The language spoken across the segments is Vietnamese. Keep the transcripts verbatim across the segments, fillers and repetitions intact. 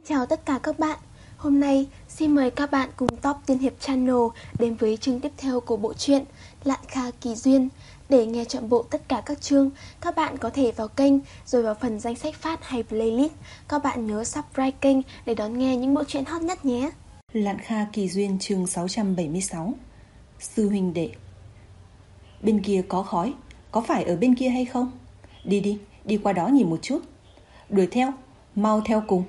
Chào tất cả các bạn. Hôm nay xin mời các bạn cùng Top Tiên Hiệp Channel đến với chương tiếp theo của bộ truyện Lạn Kha Kỳ Duyên. Để nghe trọn bộ tất cả các chương, các bạn có thể vào kênh rồi vào phần danh sách phát hay playlist. Các bạn nhớ subscribe kênh để đón nghe những bộ truyện hot nhất nhé. Lạn Kha Kỳ Duyên chương sáu trăm bảy mươi sáu. Sư huynh đệ. Bên kia có khói, có phải ở bên kia hay không? Đi đi, đi qua đó nhìn một chút. Đuổi theo, mau theo cùng.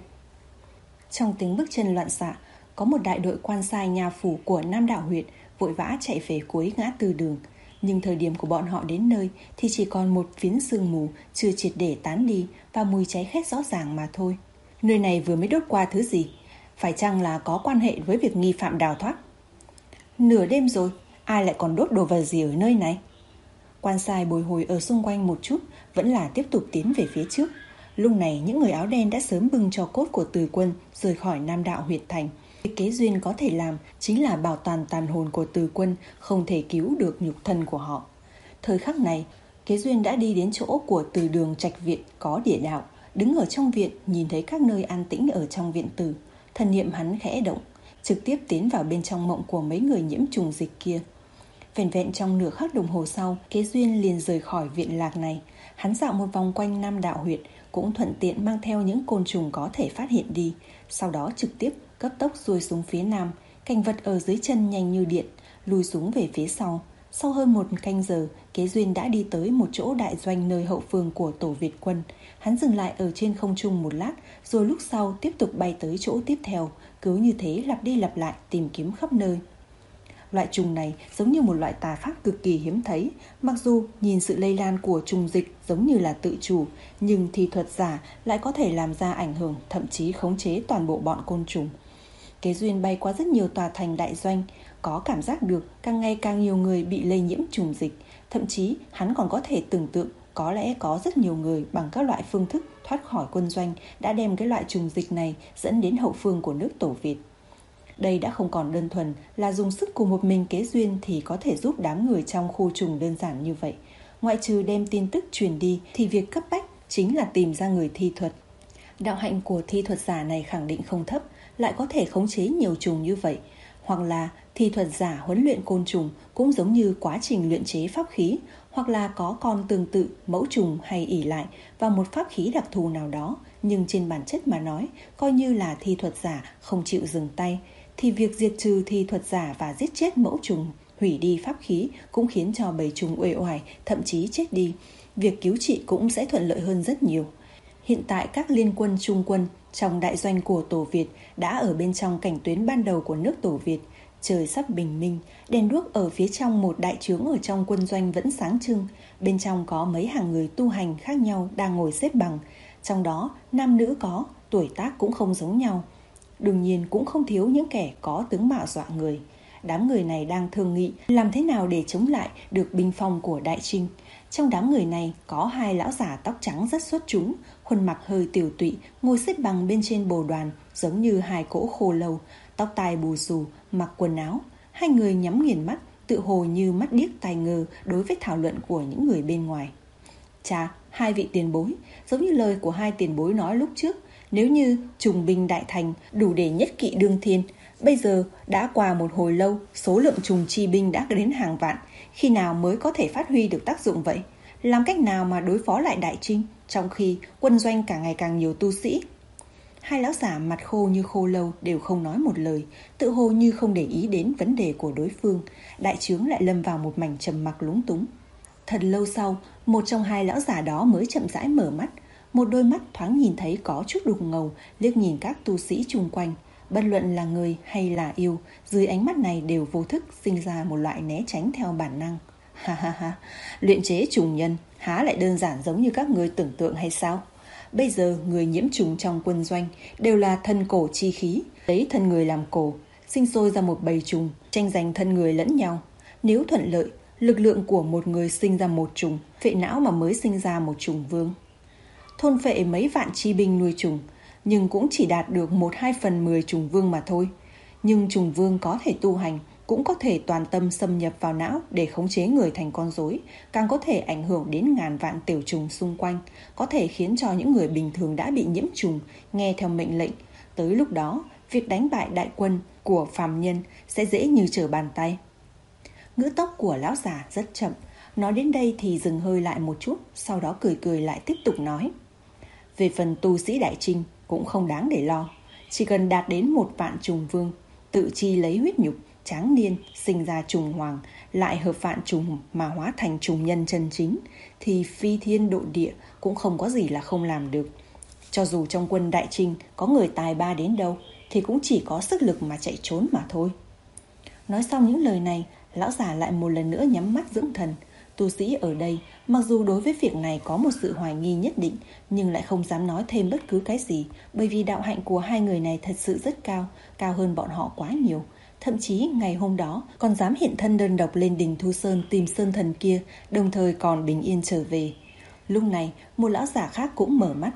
Trong tiếng bước chân loạn xạ, có một đại đội quan sai nhà phủ của Nam Đạo huyện vội vã chạy về cuối ngã tư đường. Nhưng thời điểm của bọn họ đến nơi thì chỉ còn một phiến sương mù chưa triệt để tán đi và mùi cháy khét rõ ràng mà thôi. Nơi này vừa mới đốt qua thứ gì? Phải chăng là có quan hệ với việc nghi phạm đào thoát? Nửa đêm rồi, ai lại còn đốt đồ vật gì ở nơi này? Quan sai bồi hồi ở xung quanh một chút, vẫn là tiếp tục tiến về phía trước. Lúc này những người áo đen đã sớm bưng cho cốt của Từ Quân rời khỏi Nam Đạo huyệt thành. Kế duyên có thể làm chính là bảo toàn tàn hồn của Từ Quân, không thể cứu được nhục thân của họ. Thời khắc này, Kế duyên đã đi đến chỗ của Từ Đường trạch viện có địa đạo, đứng ở trong viện nhìn thấy các nơi an tĩnh ở trong viện tử. Thần niệm hắn khẽ động, trực tiếp tiến vào bên trong mộng của mấy người nhiễm trùng dịch kia. Vẻn vẹn trong nửa khắc đồng hồ sau, Kế duyên liền rời khỏi viện lạc này. Hắn dạo một vòng quanh Nam Đạo huyệt, cũng thuận tiện mang theo những côn trùng có thể phát hiện đi. Sau đó trực tiếp cấp tốc xuôi xuống phía nam. Cảnh vật ở dưới chân nhanh như điện, lùi xuống về phía sau. Sau hơn một canh giờ, Kế duyên đã đi tới một chỗ đại doanh nơi hậu phương của tổ Việt quân. Hắn dừng lại ở trên không trung một lát, rồi lúc sau tiếp tục bay tới chỗ tiếp theo. Cứ như thế lặp đi lặp lại tìm kiếm khắp nơi. Loại trùng này giống như một loại tà pháp cực kỳ hiếm thấy. Mặc dù nhìn sự lây lan của trùng dịch giống như là tự chủ, nhưng thi thuật giả lại có thể làm ra ảnh hưởng, thậm chí khống chế toàn bộ bọn côn trùng. Kế duyên bay qua rất nhiều tòa thành đại doanh, có cảm giác được càng ngày càng nhiều người bị lây nhiễm trùng dịch. Thậm chí hắn còn có thể tưởng tượng có lẽ có rất nhiều người bằng các loại phương thức thoát khỏi quân doanh đã đem cái loại trùng dịch này dẫn đến hậu phương của nước Tổ Việt. Đây đã không còn đơn thuần là dùng sức của một mình Kế duyên thì có thể giúp đám người trong khu trùng đơn giản như vậy. Ngoại trừ đem tin tức truyền đi thì việc cấp bách chính là tìm ra người thi thuật. Đạo hạnh của thi thuật giả này khẳng định không thấp, lại có thể khống chế nhiều trùng như vậy. Hoặc là thi thuật giả huấn luyện côn trùng cũng giống như quá trình luyện chế pháp khí, hoặc là có con tương tự mẫu trùng hay ỷ lại vào một pháp khí đặc thù nào đó. Nhưng trên bản chất mà nói, coi như là thi thuật giả không chịu dừng tay, thì việc diệt trừ thi thuật giả và giết chết mẫu trùng, hủy đi pháp khí cũng khiến cho bầy trùng uể oải, thậm chí chết đi. Việc cứu trị cũng sẽ thuận lợi hơn rất nhiều. Hiện tại các liên quân trung quân trong đại doanh của Tổ Việt đã ở bên trong cảnh tuyến ban đầu của nước Tổ Việt. Trời sắp bình minh, đèn đuốc ở phía trong một đại trướng ở trong quân doanh vẫn sáng trưng. Bên trong có mấy hàng người tu hành khác nhau đang ngồi xếp bằng. Trong đó nam nữ có, tuổi tác cũng không giống nhau. Đương nhiên cũng không thiếu những kẻ có tướng mạo dọa người. Đám người này đang thương nghị làm thế nào để chống lại được binh phong của Đại Trinh. Trong đám người này có hai lão giả tóc trắng rất xuất chúng, khuôn mặt hơi tiểu tụy, ngồi xếp bằng bên trên bồ đoàn giống như hai cỗ khô lâu, tóc tai bù xù, mặc quần áo. Hai người nhắm nghiền mắt, tự hồ như mắt điếc tai ngơ đối với thảo luận của những người bên ngoài. Chà, hai vị tiền bối, giống như lời của hai tiền bối nói lúc trước, nếu như trùng binh đại thành đủ để nhất kỵ đương thiên, bây giờ đã qua một hồi lâu, số lượng trùng chi binh đã đến hàng vạn, khi nào mới có thể phát huy được tác dụng vậy? Làm cách nào mà đối phó lại Đại Trinh, trong khi quân doanh càng ngày càng nhiều tu sĩ? Hai lão giả mặt khô như khô lâu đều không nói một lời, tự hồ như không để ý đến vấn đề của đối phương. Đại trướng lại lâm vào một mảnh trầm mặc lúng túng. Thật lâu sau, một trong hai lão giả đó mới chậm rãi mở mắt. Một đôi mắt thoáng nhìn thấy có chút đục ngầu, liếc nhìn các tu sĩ chung quanh. Bất luận là người hay là yêu, dưới ánh mắt này đều vô thức sinh ra một loại né tránh theo bản năng. Ha ha ha, luyện chế trùng nhân há lại đơn giản giống như các người tưởng tượng hay sao? Bây giờ người nhiễm trùng trong quân doanh đều là thân cổ chi khí, lấy thân người làm cổ, sinh sôi ra một bầy trùng, tranh giành thân người lẫn nhau. Nếu thuận lợi, lực lượng của một người sinh ra một trùng, phệ não mà mới sinh ra một trùng vương. Thôn phệ mấy vạn chi binh nuôi trùng, nhưng cũng chỉ đạt được một hai phần mười trùng vương mà thôi. Nhưng trùng vương có thể tu hành, cũng có thể toàn tâm xâm nhập vào não để khống chế người thành con rối, càng có thể ảnh hưởng đến ngàn vạn tiểu trùng xung quanh, có thể khiến cho những người bình thường đã bị nhiễm trùng nghe theo mệnh lệnh, Tới lúc đó, việc đánh bại đại quân của phàm nhân sẽ dễ như trở bàn tay. Ngữ tốc của lão già rất chậm, nói đến đây thì dừng hơi lại một chút, sau đó cười cười lại tiếp tục nói. Về phần tu sĩ đại trinh cũng không đáng để lo, chỉ cần đạt đến một vạn trùng vương, tự chi lấy huyết nhục, tráng niên, sinh ra trùng hoàng, lại hợp vạn trùng mà hóa thành trùng nhân chân chính, thì phi thiên độ địa cũng không có gì là không làm được. Cho dù trong quân đại trinh có người tài ba đến đâu, thì cũng chỉ có sức lực mà chạy trốn mà thôi. Nói xong những lời này, lão già lại một lần nữa nhắm mắt dưỡng thần. Tu sĩ ở đây mặc dù đối với việc này có một sự hoài nghi nhất định, nhưng lại không dám nói thêm bất cứ cái gì, bởi vì đạo hạnh của hai người này thật sự rất cao, cao hơn bọn họ quá nhiều. Thậm chí ngày hôm đó còn dám hiện thân đơn độc lên đỉnh Thu Sơn tìm sơn thần kia, đồng thời còn bình yên trở về. Lúc này một lão già khác cũng mở mắt.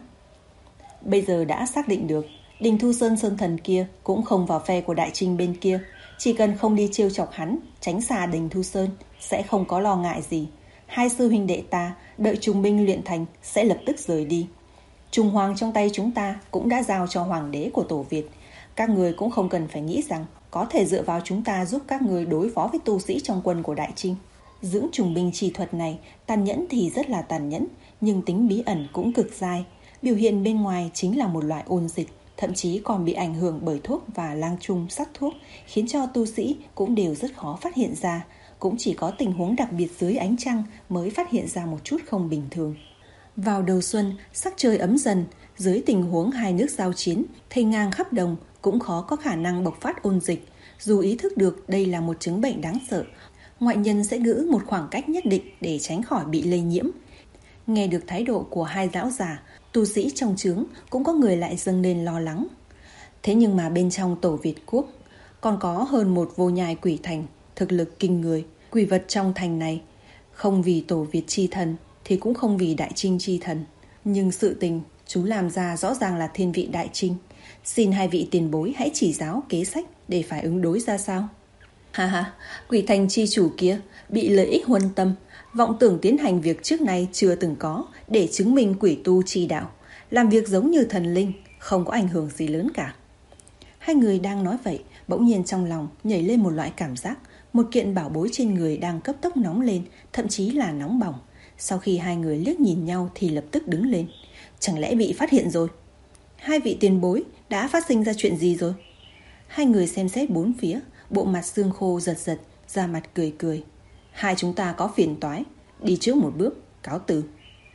Bây giờ đã xác định được, đỉnh Thu Sơn sơn thần kia cũng không vào phe của đại trinh bên kia. Chỉ cần không đi trêu chọc hắn, tránh xa đỉnh Thu Sơn, sẽ không có lo ngại gì. Hai sư huynh đệ ta đợi trùng binh luyện thành sẽ lập tức rời đi. Trùng hoàng trong tay chúng ta cũng đã giao cho hoàng đế của Tổ Việt. Các người cũng không cần phải nghĩ rằng có thể dựa vào chúng ta giúp các người đối phó với tu sĩ trong quân của đại trinh. Dưỡng trùng binh chi thuật này tàn nhẫn thì rất là tàn nhẫn, nhưng tính bí ẩn cũng cực dai. Biểu hiện bên ngoài chính là một loại ôn dịch, thậm chí còn bị ảnh hưởng bởi thuốc và lang trung sắc thuốc, khiến cho tu sĩ cũng đều rất khó phát hiện ra. Cũng chỉ có tình huống đặc biệt dưới ánh trăng mới phát hiện ra một chút không bình thường. Vào đầu xuân, sắc trời ấm dần, dưới tình huống hai nước giao chiến, thây ngang khắp đồng cũng khó có khả năng bộc phát ôn dịch. Dù ý thức được đây là một chứng bệnh đáng sợ, ngoại nhân sẽ giữ một khoảng cách nhất định để tránh khỏi bị lây nhiễm. Nghe được thái độ của hai lão già, tu sĩ trong trướng cũng có người lại dâng lên lo lắng. Thế nhưng mà bên trong Tổ Việt Quốc còn có hơn một vô nhai quỷ thành, thực lực kinh người. Quỷ vật trong thành này không vì Tổ Việt chi thần thì cũng không vì đại trinh chi thần, nhưng sự tình chú làm ra rõ ràng là thiên vị đại trinh. Xin hai vị tiền bối hãy chỉ giáo kế sách để phải ứng đối ra sao. Ha ha, quỷ thành chi chủ kia bị lợi ích huân tâm, vọng tưởng tiến hành việc trước nay chưa từng có để chứng minh quỷ tu chi đạo, làm việc giống như thần linh, không có ảnh hưởng gì lớn cả. Hai người đang nói vậy, bỗng nhiên trong lòng nhảy lên một loại cảm giác, một kiện bảo bối trên người đang cấp tốc nóng lên, thậm chí là nóng bỏng. Sau khi hai người liếc nhìn nhau thì lập tức đứng lên. Chẳng lẽ bị phát hiện rồi? Hai vị tiền bối đã phát sinh ra chuyện gì rồi? Hai người xem xét bốn phía, bộ mặt xương khô giật giật, da mặt cười cười. Hai chúng ta có phiền toái, đi trước một bước, cáo từ.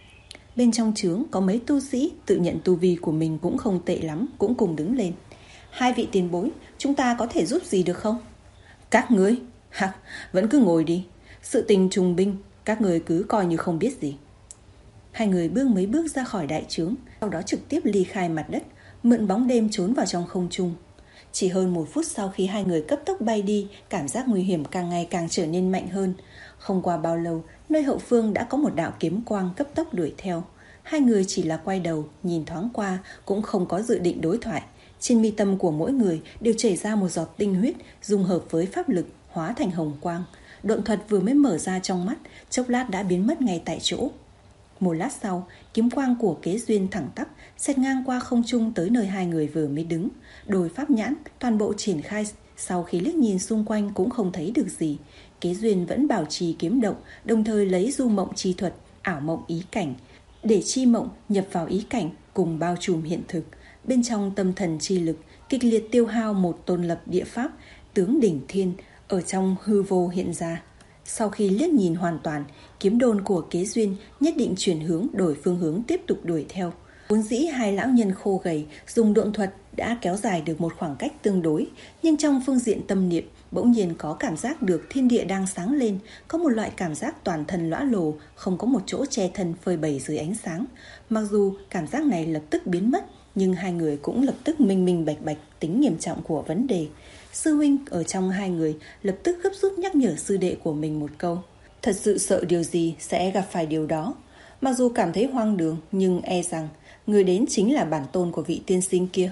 Bên trong trướng có mấy tu sĩ tự nhận tu vi của mình cũng không tệ lắm, cũng cùng đứng lên. Hai vị tiền bối, chúng ta có thể giúp gì được không? Các ngươi, hả, vẫn cứ ngồi đi. Sự tình trùng binh, các người cứ coi như không biết gì. Hai người bước mấy bước ra khỏi đại trướng, sau đó trực tiếp ly khai mặt đất, mượn bóng đêm trốn vào trong không trung. Chỉ hơn một phút sau khi hai người cấp tốc bay đi, cảm giác nguy hiểm càng ngày càng trở nên mạnh hơn. Không qua bao lâu, nơi hậu phương đã có một đạo kiếm quang cấp tốc đuổi theo. Hai người chỉ là quay đầu, nhìn thoáng qua, cũng không có dự định đối thoại. Trên mi tâm của mỗi người đều chảy ra một giọt tinh huyết, dung hợp với pháp lực, hóa thành hồng quang. Độn thuật vừa mới mở ra trong mắt, chốc lát đã biến mất ngay tại chỗ. Một lát sau, kiếm quang của Kế Duyên thẳng tắp xẹt ngang qua không trung tới nơi hai người vừa mới đứng. Đôi pháp nhãn toàn bộ triển khai, sau khi liếc nhìn xung quanh cũng không thấy được gì. Kế Duyên vẫn bảo trì kiếm động, đồng thời lấy du mộng chi thuật, ảo mộng ý cảnh, để chi mộng nhập vào ý cảnh cùng bao trùm hiện thực. Bên trong tâm thần chi lực kịch liệt tiêu hao một tôn lập địa pháp, tướng đỉnh thiên ở trong hư vô hiện ra. Sau khi liếc nhìn hoàn toàn, kiếm đôn của Kế Duyên nhất định chuyển hướng, đổi phương hướng tiếp tục đuổi theo. Vốn dĩ hai lão nhân khô gầy dùng độn thuật đã kéo dài được một khoảng cách tương đối, nhưng trong phương diện tâm niệm bỗng nhiên có cảm giác được thiên địa đang sáng lên, có một loại cảm giác toàn thân lõa lồ, không có một chỗ che thân phơi bày dưới ánh sáng. Mặc dù cảm giác này lập tức biến mất, nhưng hai người cũng lập tức minh minh bạch bạch tính nghiêm trọng của vấn đề. Sư huynh ở trong hai người lập tức gấp rút nhắc nhở sư đệ của mình một câu. Thật sự sợ điều gì sẽ gặp phải điều đó. Mặc dù cảm thấy hoang đường, nhưng e rằng người đến chính là bản tôn của vị tiên sinh kia.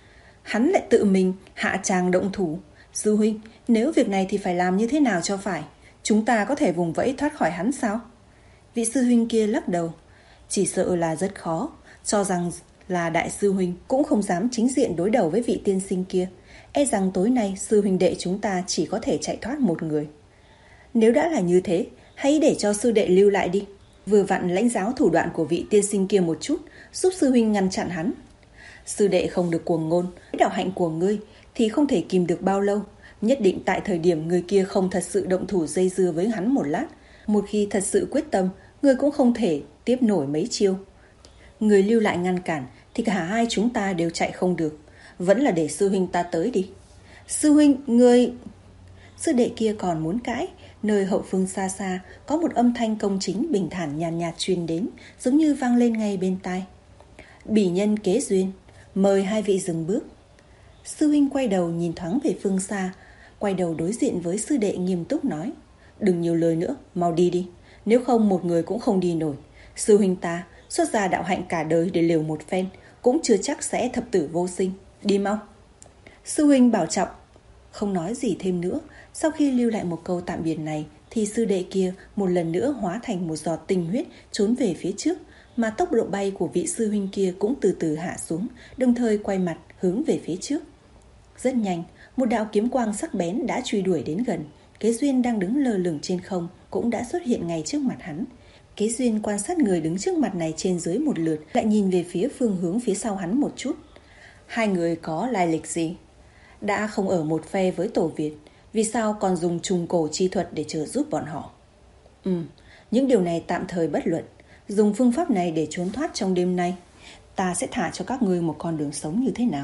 Hắn lại tự mình hạ tràng động thủ. Sư huynh, nếu việc này thì phải làm như thế nào cho phải? Chúng ta có thể vùng vẫy thoát khỏi hắn sao? Vị sư huynh kia lắc đầu. Chỉ sợ là rất khó, cho rằng là đại sư huynh cũng không dám chính diện đối đầu với vị tiên sinh kia. E rằng tối nay sư huynh đệ chúng ta chỉ có thể chạy thoát một người. Nếu đã là như thế, hãy để cho sư đệ lưu lại đi. Vừa vặn lãnh giáo thủ đoạn của vị tiên sinh kia một chút, giúp sư huynh ngăn chặn hắn. Sư đệ không được cuồng ngôn, đạo hạnh của ngươi thì không thể kìm được bao lâu. Nhất định tại thời điểm người kia không thật sự động thủ dây dưa với hắn một lát. Một khi thật sự quyết tâm, ngươi cũng không thể tiếp nổi mấy chiêu. Người lưu lại ngăn cản thì cả hai chúng ta đều chạy không được. Vẫn là để sư huynh ta tới đi. Sư huynh, ngươi... Sư đệ kia còn muốn cãi. Nơi hậu phương xa xa có một âm thanh công chính bình thản nhàn nhạt, nhạt truyền đến, giống như vang lên ngay bên tai. Bỉ nhân kế duyên, mời hai vị dừng bước. Sư huynh quay đầu nhìn thoáng về phương xa, quay đầu đối diện với sư đệ nghiêm túc nói: đừng nhiều lời nữa, mau đi đi. Nếu không một người cũng không đi nổi. Sư huynh ta xuất ra đạo hạnh cả đời để liều một phen, cũng chưa chắc sẽ thập tử vô sinh. Đi mau. Sư huynh bảo trọng. Không nói gì thêm nữa. Sau khi lưu lại một câu tạm biệt này thì sư đệ kia một lần nữa hóa thành một giọt tinh huyết trốn về phía trước, mà tốc độ bay của vị sư huynh kia cũng từ từ hạ xuống, đồng thời quay mặt hướng về phía trước. Rất nhanh, một đạo kiếm quang sắc bén đã truy đuổi đến gần. Kế Duyên đang đứng lơ lửng trên không cũng đã xuất hiện ngay trước mặt hắn. Kế Duyên quan sát người đứng trước mặt này trên dưới một lượt, lại nhìn về phía phương hướng phía sau hắn một chút. Hai người có lai lịch gì? Đã không ở một phe với Tổ Việt, vì sao còn dùng trùng cổ chi thuật để trợ giúp bọn họ? Ừ, những điều này tạm thời bất luận. Dùng phương pháp này để trốn thoát trong đêm nay, ta sẽ thả cho các ngươi một con đường sống như thế nào?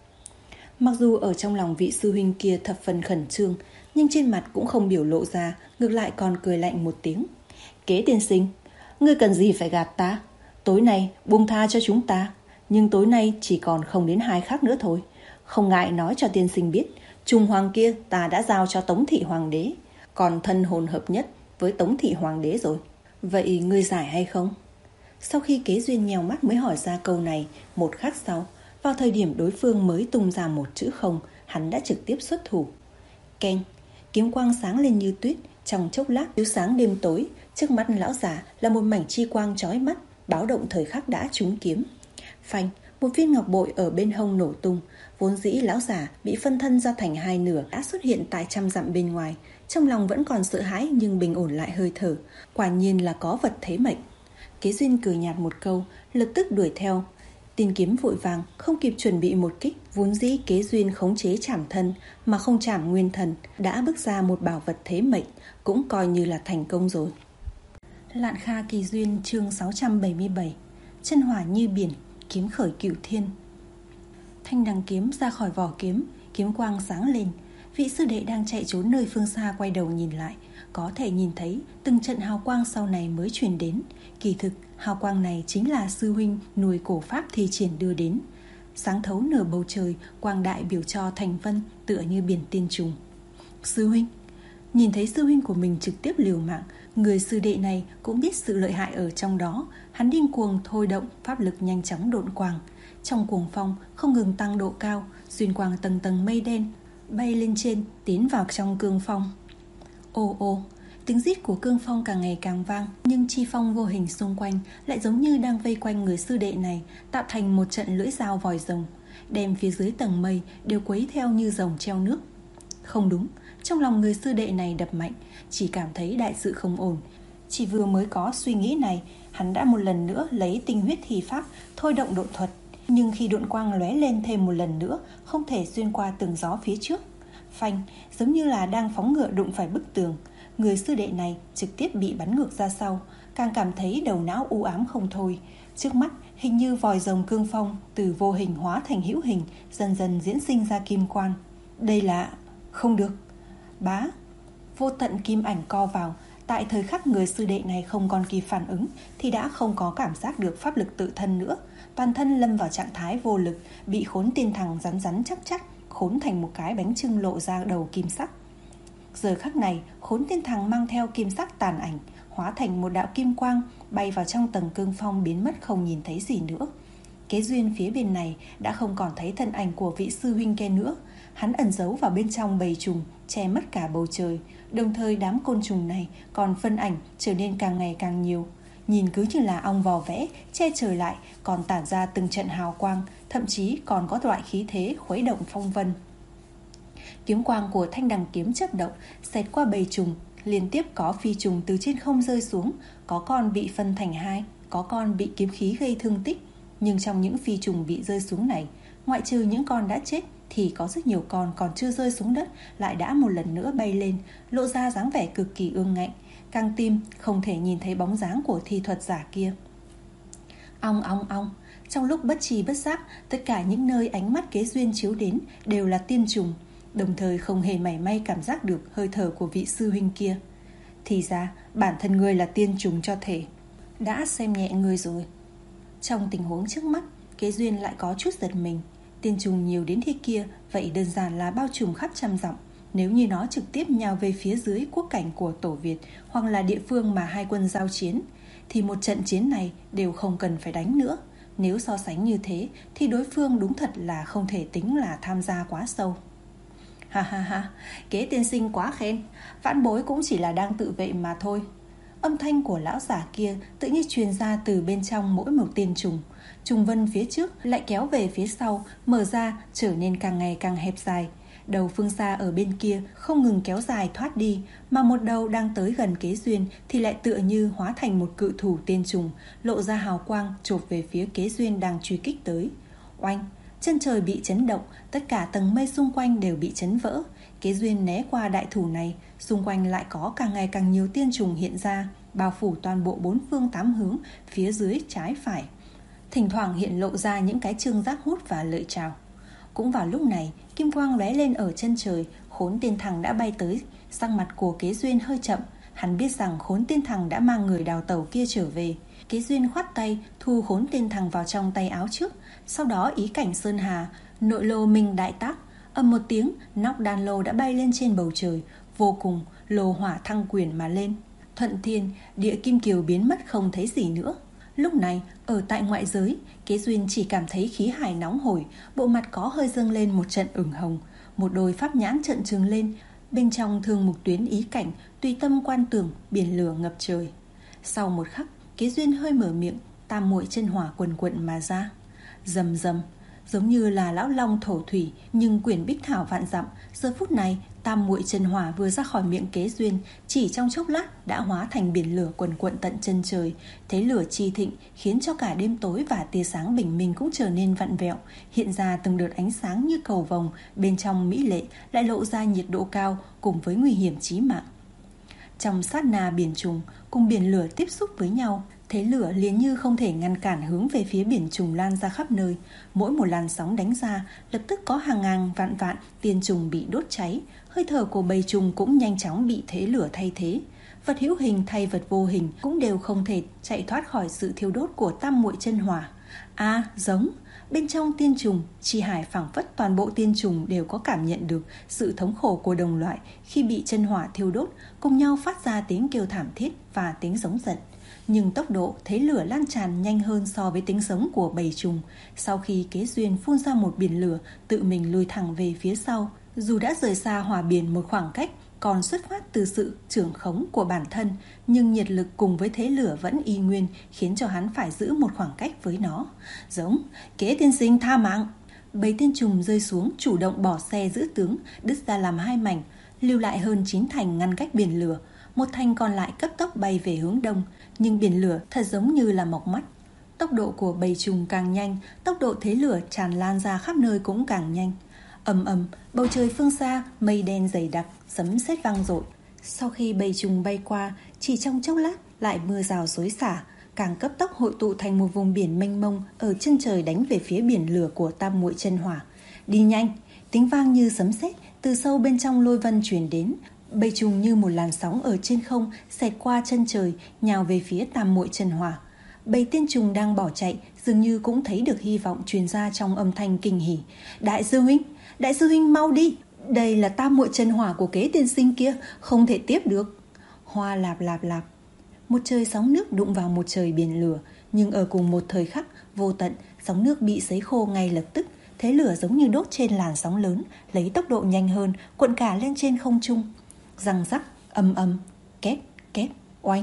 Mặc dù ở trong lòng vị sư huynh kia thập phần khẩn trương, nhưng trên mặt cũng không biểu lộ ra, ngược lại còn cười lạnh một tiếng. Kế tiên sinh, ngươi cần gì phải gạt ta? Tối nay buông tha cho chúng ta, nhưng tối nay chỉ còn không đến hai khắc nữa thôi. Không ngại nói cho tiên sinh biết, trùng hoàng kia ta đã giao cho Tống thị hoàng đế, còn thân hồn hợp nhất với Tống thị hoàng đế rồi. Vậy ngươi giải hay không? Sau khi Kế Duyên nheo mắt mới hỏi ra câu này, một khắc sau, vào thời điểm đối phương mới tung ra một chữ không, hắn đã trực tiếp xuất thủ. Keng, kiếm quang sáng lên như tuyết, trong chốc lát chiếu sáng đêm tối. Trước mắt lão giả là một mảnh chi quang chói mắt, báo động thời khắc đã trúng kiếm. Phanh, một viên ngọc bội ở bên hông nổ tung. Vốn dĩ lão giả bị phân thân ra thành hai nửa đã xuất hiện tại trăm dặm bên ngoài. Trong lòng vẫn còn sợ hãi nhưng bình ổn lại hơi thở. Quả nhiên là có vật thế mệnh. Kế Duyên cười nhạt một câu, lập tức đuổi theo. Tiên kiếm vội vàng, không kịp chuẩn bị một kích. Vốn dĩ Kế Duyên khống chế chảm thân mà không chảm nguyên thần, đã bước ra một bảo vật thế mệnh, cũng coi như là thành công rồi. Lạn Kha Kỳ Duyên chương sáu trăm bảy mươi bảy. Chân hỏa như biển, kiếm khởi cửu thiên. Thanh đằng kiếm ra khỏi vỏ kiếm, kiếm quang sáng lên. Vị sư đệ đang chạy trốn nơi phương xa quay đầu nhìn lại, có thể nhìn thấy từng trận hào quang sau này mới truyền đến. Kỳ thực, hào quang này chính là sư huynh nuôi cổ pháp thi triển đưa đến. Sáng thấu nửa bầu trời, quang đại biểu cho thành vân tựa như biển tiên trùng. Sư huynh. Nhìn thấy sư huynh của mình trực tiếp liều mạng, người sư đệ này cũng biết sự lợi hại ở trong đó. Hắn điên cuồng thôi động pháp lực nhanh chóng độn quang. Trong cuồng phong không ngừng tăng độ cao, xuyên quang tầng tầng mây đen, bay lên trên, tiến vào trong cương phong. Ô ô, tiếng rít của cương phong càng ngày càng vang, nhưng chi phong vô hình xung quanh lại giống như đang vây quanh người sư đệ này, tạo thành một trận lưỡi dao vòi rồng, đem phía dưới tầng mây đều quấy theo như rồng treo nước. Không đúng, trong lòng người sư đệ này đập mạnh, chỉ cảm thấy đại sự không ổn. Chỉ vừa mới có suy nghĩ này, hắn đã một lần nữa lấy tinh huyết thi pháp thôi động độn thuật, nhưng khi độn quang lóe lên thêm một lần nữa, không thể xuyên qua tường gió phía trước. Phanh, giống như là đang phóng ngựa đụng phải bức tường. Người sư đệ này trực tiếp bị bắn ngược ra sau, càng cảm thấy đầu não u ám không thôi. Trước mắt hình như vòi rồng cương phong từ vô hình hóa thành hữu hình, dần dần diễn sinh ra kim quan. Đây là... không được. Bá, vô tận kim ảnh co vào. Tại thời khắc người sư đệ này không còn kịp phản ứng thì đã không có cảm giác được pháp lực tự thân nữa. Toàn thân lâm vào trạng thái vô lực, bị khốn tiên thằng rắn rắn chắc chắc khốn thành một cái bánh chưng lộ ra đầu kim sắc. Giờ khắc này, khốn tiên thằng mang theo kim sắc tàn ảnh, hóa thành một đạo kim quang, bay vào trong tầng cương phong biến mất không nhìn thấy gì nữa. Kế Duyên phía bên này đã không còn thấy thân ảnh của vị sư huynh kia nữa. Hắn ẩn giấu vào bên trong bầy trùng, che mất cả bầu trời. Đồng thời đám côn trùng này còn phân ảnh trở nên càng ngày càng nhiều. nhìn cứ như là ong vò vẽ, che trời lại, còn tản ra từng trận hào quang, thậm chí còn có loại khí thế khuấy động phong vân. Kiếm quang của thanh đằng kiếm chớp động, xẹt qua bầy trùng, liên tiếp có phi trùng từ trên không rơi xuống, có con bị phân thành hai, có con bị kiếm khí gây thương tích. Nhưng trong những phi trùng bị rơi xuống này, ngoại trừ những con đã chết thì có rất nhiều con còn chưa rơi xuống đất lại đã một lần nữa bay lên, lộ ra dáng vẻ cực kỳ ương ngạnh. Căng tim không thể nhìn thấy bóng dáng của thi thuật giả kia. Ong ong ong, trong lúc bất tri bất giác, tất cả những nơi ánh mắt Kế Duyên chiếu đến đều là tiên trùng, đồng thời không hề mảy may cảm giác được hơi thở của vị sư huynh kia. Thì ra bản thân ngươi là tiên trùng cho thể, đã xem nhẹ ngươi rồi. Trong tình huống trước mắt, Kế Duyên lại có chút giật mình. Tiên trùng nhiều đến thế kia, vậy đơn giản là bao trùm khắp trăm dặm. Nếu như nó trực tiếp nhào về phía dưới quốc cảnh của Tổ Việt, hoặc là địa phương mà hai quân giao chiến, thì một trận chiến này đều không cần phải đánh nữa. Nếu so sánh như thế thì đối phương đúng thật là không thể tính là tham gia quá sâu. Ha ha ha, Kế tiên sinh quá khen, vãn bối cũng chỉ là đang tự vệ mà thôi. Âm thanh của lão giả kia tự như truyền ra từ bên trong mỗi một tiên trùng. Trùng vân phía trước lại kéo về phía sau, mở ra trở nên càng ngày càng hẹp dài. Đầu phương xa ở bên kia không ngừng kéo dài thoát đi, mà một đầu đang tới gần Kế Duyên thì lại tựa như hóa thành một cự thủ tiên trùng, lộ ra hào quang chộp về phía Kế Duyên đang truy kích tới. Oanh! Chân trời bị chấn động, tất cả tầng mây xung quanh đều bị chấn vỡ. Kế Duyên né qua đại thủ này, xung quanh lại có càng ngày càng nhiều tiên trùng hiện ra, bao phủ toàn bộ bốn phương tám hướng, phía dưới trái phải. Thỉnh thoảng hiện lộ ra những cái chương giác hút và lợi trào. Cũng vào lúc này, kim quang lóe lên ở chân trời, Khốn Tiên Thằng đã bay tới. Sắc mặt của Kế Duyên hơi chậm, hắn biết rằng Khốn Tiên Thằng đã mang người đào tẩu kia trở về. Kế Duyên khoát tay, thu Khốn Tiên Thằng vào trong tay áo trước. Sau đó ý cảnh sơn hà, nội lô minh đại tác, ầm một tiếng, nóc đan lô đã bay lên trên bầu trời, vô cùng lô hỏa thăng quyển mà lên. Thuận thiên, địa kim kiều biến mất không thấy gì nữa. Lúc này, ở tại ngoại giới, Kế Duyên chỉ cảm thấy khí hải nóng hổi, bộ mặt có hơi dâng lên một trận ửng hồng, một đôi pháp nhãn trợn trừng lên, bên trong thương mục tuyến ý cảnh, tùy tâm quan tưởng, biển lửa ngập trời. Sau một khắc, Kế Duyên hơi mở miệng, tam muội chân hỏa quần quận mà ra. Rầm rầm, giống như là lão long thổ thủy, nhưng quyển bích thảo vạn dặm. Giờ phút này, tam muội chân hỏa vừa ra khỏi miệng Kế Duyên, chỉ trong chốc lát đã hóa thành biển lửa quần quận tận chân trời. Thế lửa chi thịnh khiến cho cả đêm tối và tia sáng bình minh cũng trở nên vặn vẹo, hiện ra từng đợt ánh sáng như cầu vồng, bên trong mỹ lệ lại lộ ra nhiệt độ cao cùng với nguy hiểm chí mạng. Trong sát na biển trùng cùng biển lửa tiếp xúc với nhau, thế lửa liền như không thể ngăn cản hướng về phía biển trùng lan ra khắp nơi. Mỗi một làn sóng đánh ra, lập tức có hàng ngàn vạn vạn tiên trùng bị đốt cháy. Hơi thở của bầy trùng cũng nhanh chóng bị thế lửa thay thế. Vật hữu hình thay vật vô hình cũng đều không thể chạy thoát khỏi sự thiêu đốt của tam muội chân hỏa. À, giống bên trong tiên trùng, chi hải phảng phất toàn bộ tiên trùng đều có cảm nhận được sự thống khổ của đồng loại khi bị chân hỏa thiêu đốt, cùng nhau phát ra tiếng kêu thảm thiết và tiếng giống giận. Nhưng tốc độ thế lửa lan tràn nhanh hơn so với tiếng sống của bầy trùng. Sau khi Kế Duyên phun ra một biển lửa, tự mình lùi thẳng về phía sau. Dù đã rời xa hỏa biển một khoảng cách, còn xuất phát từ sự trưởng khống của bản thân, nhưng nhiệt lực cùng với thế lửa vẫn y nguyên, khiến cho hắn phải giữ một khoảng cách với nó. Giống, Kế tiên sinh tha mạng. Bầy tiên trùng rơi xuống, chủ động bỏ xe giữ tướng, đứt ra làm hai mảnh, lưu lại hơn chín thành ngăn cách biển lửa. Một thành còn lại cấp tốc bay về hướng đông, nhưng biển lửa thật giống như là mọc mắt. Tốc độ của bầy trùng càng nhanh, tốc độ thế lửa tràn lan ra khắp nơi cũng càng nhanh. Ầm ầm, bầu trời phương xa, mây đen dày đặc, sấm sét vang dội. Sau khi bầy trùng bay qua, chỉ trong chốc lát lại mưa rào xối xả, càng cấp tốc hội tụ thành một vùng biển mênh mông ở chân trời đánh về phía biển lửa của tam muội chân hỏa. Đi nhanh, tiếng vang như sấm sét từ sâu bên trong lôi vân truyền đến. Bầy trùng như một làn sóng ở trên không xẹt qua chân trời, nhào về phía tam muội chân hỏa. Bầy tiên trùng đang bỏ chạy dường như cũng thấy được hy vọng truyền ra trong âm thanh kinh hỉ. Đại sư huynh, đại sư huynh mau đi, đây là tam muội chân hỏa của Kế tiên sinh kia, không thể tiếp được. Hoa lạp lạp lạp, một trời sóng nước đụng vào một trời biển lửa, nhưng ở cùng một thời khắc vô tận, sóng nước bị sấy khô ngay lập tức. Thế lửa giống như đốt trên làn sóng lớn, lấy tốc độ nhanh hơn, cuộn cả lên trên không trung. Răng rắc, ầm ầm, két két, oanh,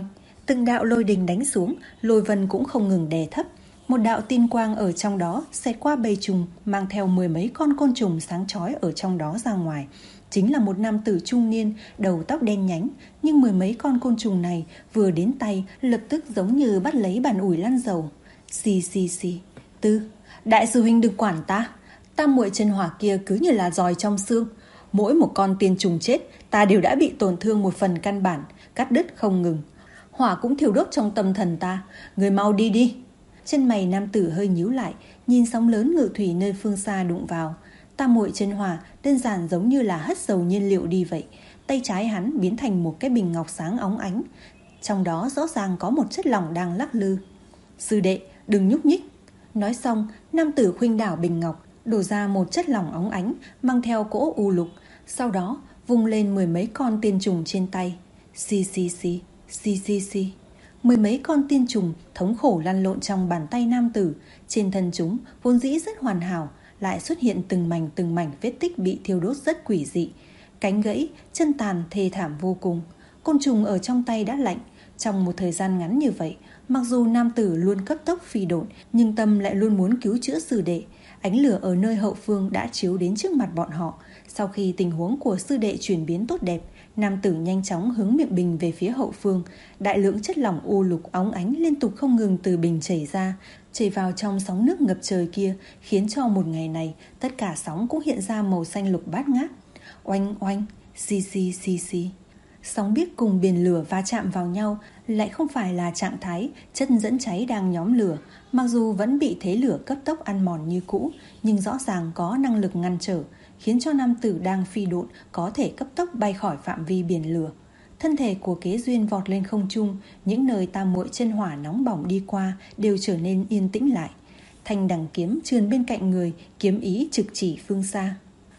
Từng đạo lôi đình đánh xuống, lôi vân cũng không ngừng đè thấp. Một đạo tiên quang ở trong đó xẹt qua bầy trùng, mang theo mười mấy con côn trùng sáng chói ở trong đó ra ngoài. Chính là một nam tử trung niên, đầu tóc đen nhánh, nhưng mười mấy con côn trùng này vừa đến tay lập tức giống như bắt lấy bàn ủi lăn dầu. Xì xì xì. Tư, đại sư huynh đừng quản ta. Tam muội chân hỏa kia cứ như là giòi trong xương. Mỗi một con tiên trùng chết, ta đều đã bị tổn thương một phần căn bản, cắt đứt không ngừng. Hỏa cũng thiêu đốt trong tâm thần ta. Người mau đi đi. Chân mày nam tử hơi nhíu lại, nhìn sóng lớn ngự thủy nơi phương xa đụng vào. Tam muội chân hỏa đơn giản giống như là hất dầu nhiên liệu đi vậy. Tay trái hắn biến thành một cái bình ngọc sáng óng ánh, trong đó rõ ràng có một chất lỏng đang lắc lư. Sư đệ, đừng nhúc nhích. Nói xong, nam tử khuynh đảo bình ngọc, đổ ra một chất lỏng óng ánh mang theo cỗ u lục, sau đó vung lên mười mấy con tiên trùng trên tay. Xì xì xì, xì xì xì. Mười mấy con tiên trùng thống khổ lăn lộn trong bàn tay nam tử. Trên thân chúng vốn dĩ rất hoàn hảo, lại xuất hiện từng mảnh từng mảnh vết tích bị thiêu đốt rất quỷ dị. Cánh gãy, chân tàn thê thảm vô cùng. Côn trùng ở trong tay đã lạnh. Trong một thời gian ngắn như vậy, mặc dù nam tử luôn cấp tốc phi độn, nhưng tâm lại luôn muốn cứu chữa sư đệ. Ánh lửa ở nơi hậu phương đã chiếu đến trước mặt bọn họ. Sau khi tình huống của sư đệ chuyển biến tốt đẹp, nam tử nhanh chóng hướng miệng bình về phía hậu phương. Đại lượng chất lỏng u lục óng ánh liên tục không ngừng từ bình chảy ra, chảy vào trong sóng nước ngập trời kia, khiến cho một ngày này tất cả sóng cũng hiện ra màu xanh lục bát ngát. Oanh oanh, xì xì xì xì. Sóng biếc cùng biển lửa va chạm vào nhau lại không phải là trạng thái chất dẫn cháy đang nhóm lửa. Mặc dù vẫn bị thế lửa cấp tốc ăn mòn như cũ, nhưng rõ ràng có năng lực ngăn trở, khiến cho nam tử đang phi độn có thể cấp tốc bay khỏi phạm vi biển lửa. Thân thể của Kế Duyên vọt lên không trung, những nơi tam muội chân hỏa nóng bỏng đi qua đều trở nên yên tĩnh lại. Thanh đằng kiếm trườn bên cạnh người, kiếm ý trực chỉ phương xa.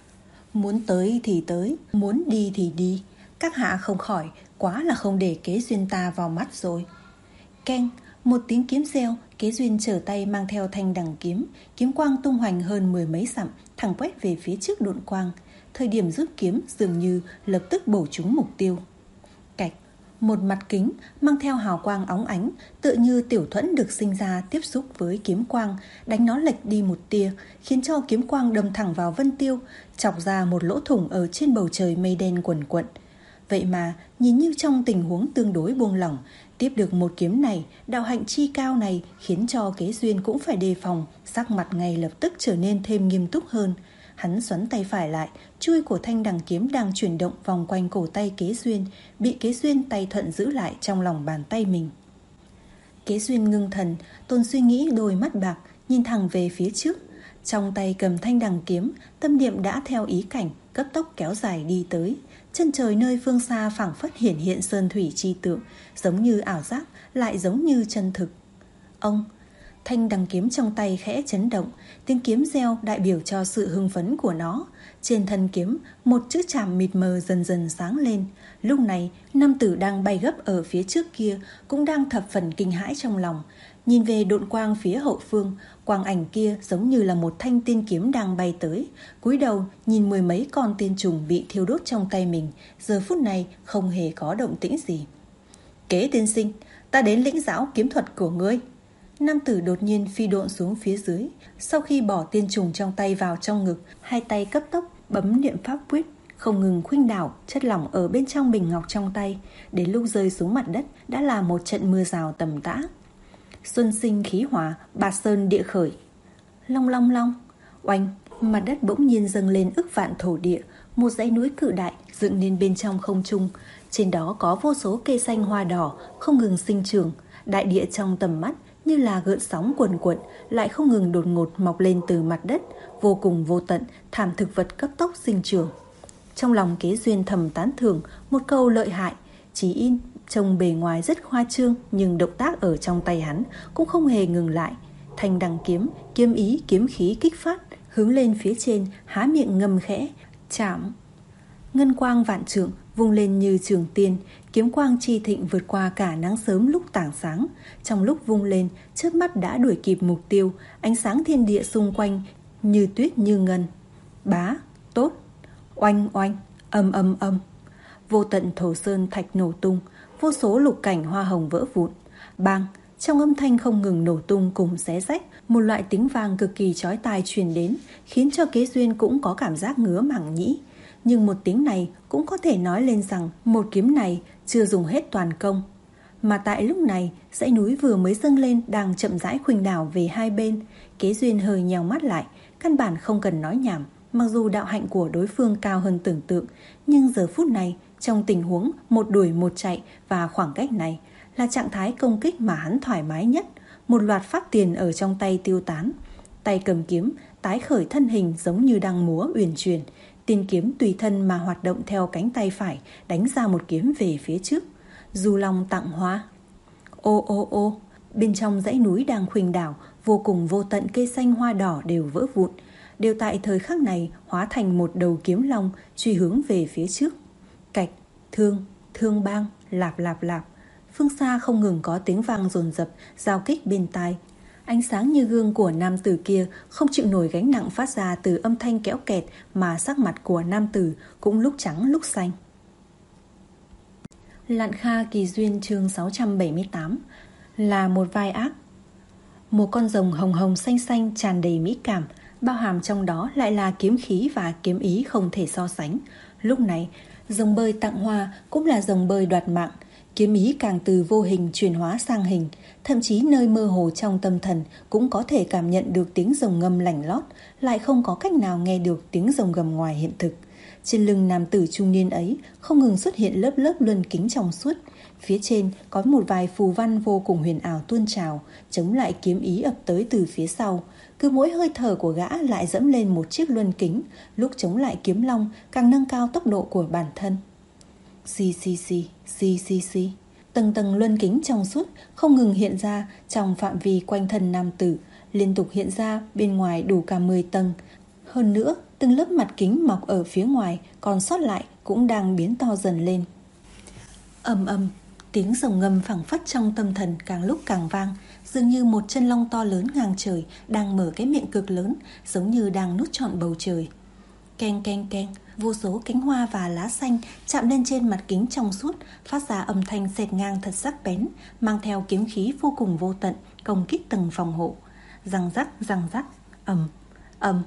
Muốn tới thì tới, muốn đi thì đi. Các hạ không khỏi, quá là không để Kế Duyên ta vào mắt rồi. Keng, một tiếng kiếm reo, Kế Duyên trở tay mang theo thanh đằng kiếm, kiếm quang tung hoành hơn mười mấy dặm, thẳng quét về phía trước độn quang. Thời điểm rút kiếm dường như lập tức bổ trúng mục tiêu. Cạch, một mặt kính mang theo hào quang óng ánh, tựa như tiểu thuẫn được sinh ra tiếp xúc với kiếm quang, đánh nó lệch đi một tia, khiến cho kiếm quang đâm thẳng vào vân tiêu, chọc ra một lỗ thủng ở trên bầu trời mây đen quần quận. Vậy mà, nhìn như trong tình huống tương đối buông lỏng, tiếp được một kiếm này, đạo hạnh chi cao này khiến cho Kế Duyên cũng phải đề phòng, sắc mặt ngay lập tức trở nên thêm nghiêm túc hơn. Hắn xoắn tay phải lại, chuôi của thanh đằng kiếm đang chuyển động vòng quanh cổ tay Kế Duyên, bị Kế Duyên tay thuận giữ lại trong lòng bàn tay mình. Kế Duyên ngưng thần, tồn suy nghĩ, đôi mắt bạc, nhìn thẳng về phía trước. Trong tay cầm thanh đằng kiếm, tâm niệm đã theo ý cảnh, cấp tốc kéo dài đi tới. Chân trời nơi phương xa phảng phất hiển hiện sơn thủy chi tượng, giống như ảo giác, lại giống như chân thực. Ông, thanh đằng kiếm trong tay khẽ chấn động, tiếng kiếm reo đại biểu cho sự hưng phấn của nó. Trên thân kiếm, một chữ chạm mịt mờ dần dần sáng lên. Lúc này, nam tử đang bay gấp ở phía trước kia cũng đang thập phần kinh hãi trong lòng. Nhìn về độn quang phía hậu phương, quang ảnh kia giống như là một thanh tiên kiếm đang bay tới. Cúi đầu nhìn mười mấy con tiên trùng bị thiêu đốt trong tay mình, giờ phút này không hề có động tĩnh gì. Kế tiên sinh, ta đến lĩnh giáo kiếm thuật của ngươi. Nam tử đột nhiên phi độn xuống phía dưới. Sau khi bỏ tiên trùng trong tay vào trong ngực, hai tay cấp tốc bấm niệm pháp quyết, không ngừng khuynh đảo chất lỏng ở bên trong bình ngọc trong tay. Đến lúc rơi xuống mặt đất đã là một trận mưa rào tầm tã. Xuân sinh khí hòa, bạt sơn địa khởi. Long long long, oanh, mặt đất bỗng nhiên dâng lên ức vạn thổ địa. Một dãy núi cự đại dựng nên bên trong không trung. Trên đó có vô số cây xanh hoa đỏ không ngừng sinh trưởng. Đại địa trong tầm mắt như là gợn sóng cuồn cuộn, lại không ngừng đột ngột mọc lên từ mặt đất, vô cùng vô tận, thảm thực vật cấp tốc sinh trưởng. Trong lòng Kế Duyên thầm tán thưởng một câu lợi hại, chí in trông bề ngoài rất khoa trương, nhưng động tác ở trong tay hắn cũng không hề ngừng lại. Thanh đằng kiếm, kiếm ý, kiếm khí kích phát, hướng lên phía trên, há miệng ngâm khẽ, chạm. Ngân quang vạn trượng vung lên như trường tiên, kiếm quang chi thịnh vượt qua cả nắng sớm lúc tảng sáng. Trong lúc vung lên, chớp mắt đã đuổi kịp mục tiêu, ánh sáng thiên địa xung quanh như tuyết như ngân. Bá, tốt, oanh oanh, âm âm âm. Vô tận thổ sơn thạch nổ tung, vô số lục cảnh hoa hồng vỡ vụn. Bang, trong âm thanh không ngừng nổ tung cùng xé rách, một loại tiếng vang cực kỳ chói tai truyền đến, khiến cho Kế Duyên cũng có cảm giác ngứa màng nhĩ. Nhưng một tiếng này cũng có thể nói lên rằng một kiếm này chưa dùng hết toàn công. Mà tại lúc này, dãy núi vừa mới dâng lên đang chậm rãi khuỳnh đảo về hai bên. Kế Duyên hơi nheo mắt lại, căn bản không cần nói nhảm. Mặc dù đạo hạnh của đối phương cao hơn tưởng tượng, nhưng giờ phút này, trong tình huống một đuổi một chạy và khoảng cách này, là trạng thái công kích mà hắn thoải mái nhất. Một loạt pháp tiền ở trong tay tiêu tán. Tay cầm kiếm, tái khởi thân hình giống như đang múa uyển chuyển. Tiên kiếm tùy thân mà hoạt động theo cánh tay phải, đánh ra một kiếm về phía trước. Du long tặng hoa. Ô ô ô, bên trong dãy núi đang khuỳnh đảo, vô cùng vô tận cây xanh hoa đỏ đều vỡ vụn. Đều tại thời khắc này hóa thành một đầu kiếm long truy hướng về phía trước. Cạch, thương, thương bang, lạp lạp lạp. Phương xa không ngừng có tiếng vang dồn dập, giao kích bên tai. Ánh sáng như gương của nam tử kia không chịu nổi gánh nặng phát ra từ âm thanh kéo kẹt, mà sắc mặt của nam tử cũng lúc trắng lúc xanh. Lạn Kha Kỳ Duyên chương sáu trăm bảy mươi tám. Là một vai ác. Một con rồng hồng hồng xanh xanh tràn đầy mỹ cảm, bao hàm trong đó lại là kiếm khí và kiếm ý không thể so sánh. Lúc này, rồng bơi tặng hoa cũng là rồng bơi đoạt mạng. Kiếm ý càng từ vô hình chuyển hóa sang hình, thậm chí nơi mơ hồ trong tâm thần cũng có thể cảm nhận được tiếng rồng ngâm lảnh lót, lại không có cách nào nghe được tiếng rồng gầm ngoài hiện thực. Trên lưng nam tử trung niên ấy không ngừng xuất hiện lớp lớp luân kính trong suốt. Phía trên có một vài phù văn vô cùng huyền ảo tuôn trào, chống lại kiếm ý ập tới từ phía sau. Cứ mỗi hơi thở của gã lại dẫm lên một chiếc luân kính, lúc chống lại kiếm long càng nâng cao tốc độ của bản thân. Xì xì xì, xì xì xì. Tầng tầng luân kính trong suốt không ngừng hiện ra trong phạm vi quanh thân nam tử, liên tục hiện ra bên ngoài đủ cả mười tầng. Hơn nữa, từng lớp mặt kính mọc ở phía ngoài còn sót lại cũng đang biến to dần lên. Ầm ầm, tiếng rồng ngâm phảng phất trong tâm thần càng lúc càng vang, dường như một chân long to lớn ngang trời đang mở cái miệng cực lớn, giống như đang nuốt trọn bầu trời. Keng keng keng, vô số cánh hoa và lá xanh chạm lên trên mặt kính trong suốt, phát ra âm thanh xẹt ngang thật sắc bén, mang theo kiếm khí vô cùng vô tận, công kích tầng phòng hộ. Răng rắc, răng rắc, ầm, ầm.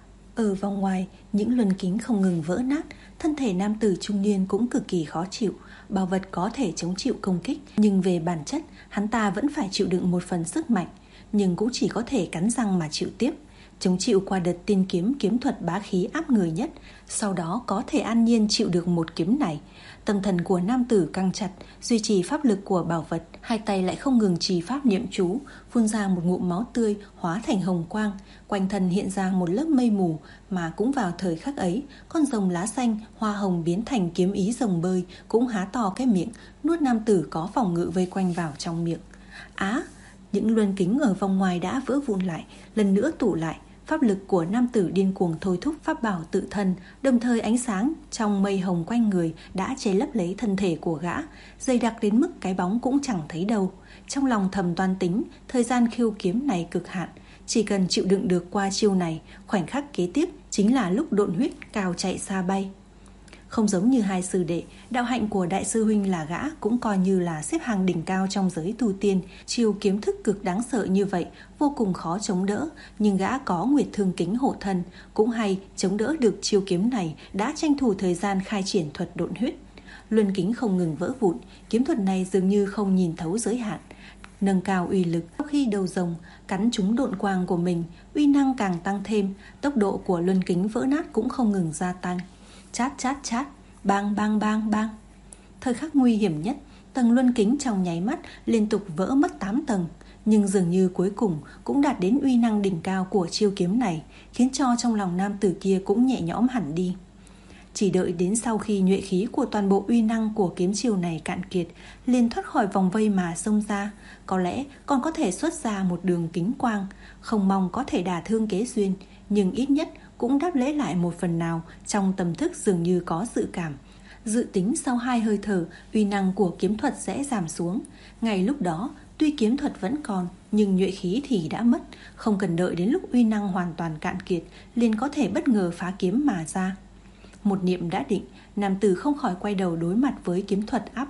Ở vòng ngoài, những luân kính không ngừng vỡ nát, thân thể nam tử trung niên cũng cực kỳ khó chịu. Bảo vật có thể chống chịu công kích, nhưng về bản chất, hắn ta vẫn phải chịu đựng một phần sức mạnh, nhưng cũng chỉ có thể cắn răng mà chịu tiếp. Chống chịu qua đợt tiên kiếm kiếm thuật bá khí áp người nhất, sau đó có thể an nhiên chịu được một kiếm này. Tâm thần của nam tử căng chặt, duy trì pháp lực của bảo vật, hai tay lại không ngừng trì pháp niệm chú, phun ra một ngụm máu tươi hóa thành hồng quang, quanh thân hiện ra một lớp mây mù. Mà cũng vào thời khắc ấy, con rồng lá xanh hoa hồng biến thành kiếm ý rồng bơi cũng há to cái miệng, nuốt nam tử có phòng ngự vây quanh vào trong miệng. Á, những luân kính ở vòng ngoài đã vỡ vụn lại, lần nữa tụ lại. Pháp lực của nam tử điên cuồng thôi thúc pháp bảo tự thân, đồng thời ánh sáng trong mây hồng quanh người đã che lấp lấy thân thể của gã, dày đặc đến mức cái bóng cũng chẳng thấy đâu. Trong lòng thầm toan tính, thời gian khiêu kiếm này cực hạn, chỉ cần chịu đựng được qua chiêu này, khoảnh khắc kế tiếp chính là lúc độn huyết cao chạy xa bay. Không giống như hai sư đệ, đạo hạnh của đại sư huynh là gã cũng coi như là xếp hàng đỉnh cao trong giới tu tiên. Chiêu kiếm thức cực đáng sợ như vậy, vô cùng khó chống đỡ, nhưng gã có nguyệt thương kính hộ thân, cũng hay chống đỡ được chiêu kiếm này, đã tranh thủ thời gian khai triển thuật độn huyết. Luân kính không ngừng vỡ vụn, kiếm thuật này dường như không nhìn thấu giới hạn, nâng cao uy lực. Sau khi đầu rồng cắn trúng độn quang của mình, uy năng càng tăng thêm, tốc độ của luân kính vỡ nát cũng không ngừng gia tăng. Chát chát chát, bang bang bang bang. Thời khắc nguy hiểm nhất, tầng luân kính trong nháy mắt liên tục vỡ mất tám tầng, nhưng dường như cuối cùng cũng đạt đến uy năng đỉnh cao của chiêu kiếm này, khiến cho trong lòng nam tử kia cũng nhẹ nhõm hẳn đi. Chỉ đợi đến sau khi nhuệ khí của toàn bộ uy năng của kiếm chiêu này cạn kiệt, liền thoát khỏi vòng vây mà xông ra, có lẽ còn có thể xuất ra một đường kính quang, không mong có thể đả thương Kế Duyên, nhưng ít nhất cũng đáp lễ lại một phần nào. Trong tâm thức dường như có dự cảm, dự tính sau hai hơi thở uy năng của kiếm thuật sẽ giảm xuống. Ngay lúc đó tuy kiếm thuật vẫn còn, nhưng nhuệ khí thì đã mất, không cần đợi đến lúc uy năng hoàn toàn cạn kiệt liền có thể bất ngờ phá kiếm mà ra. Một niệm đã định, nam tử không khỏi quay đầu đối mặt với kiếm thuật áp bức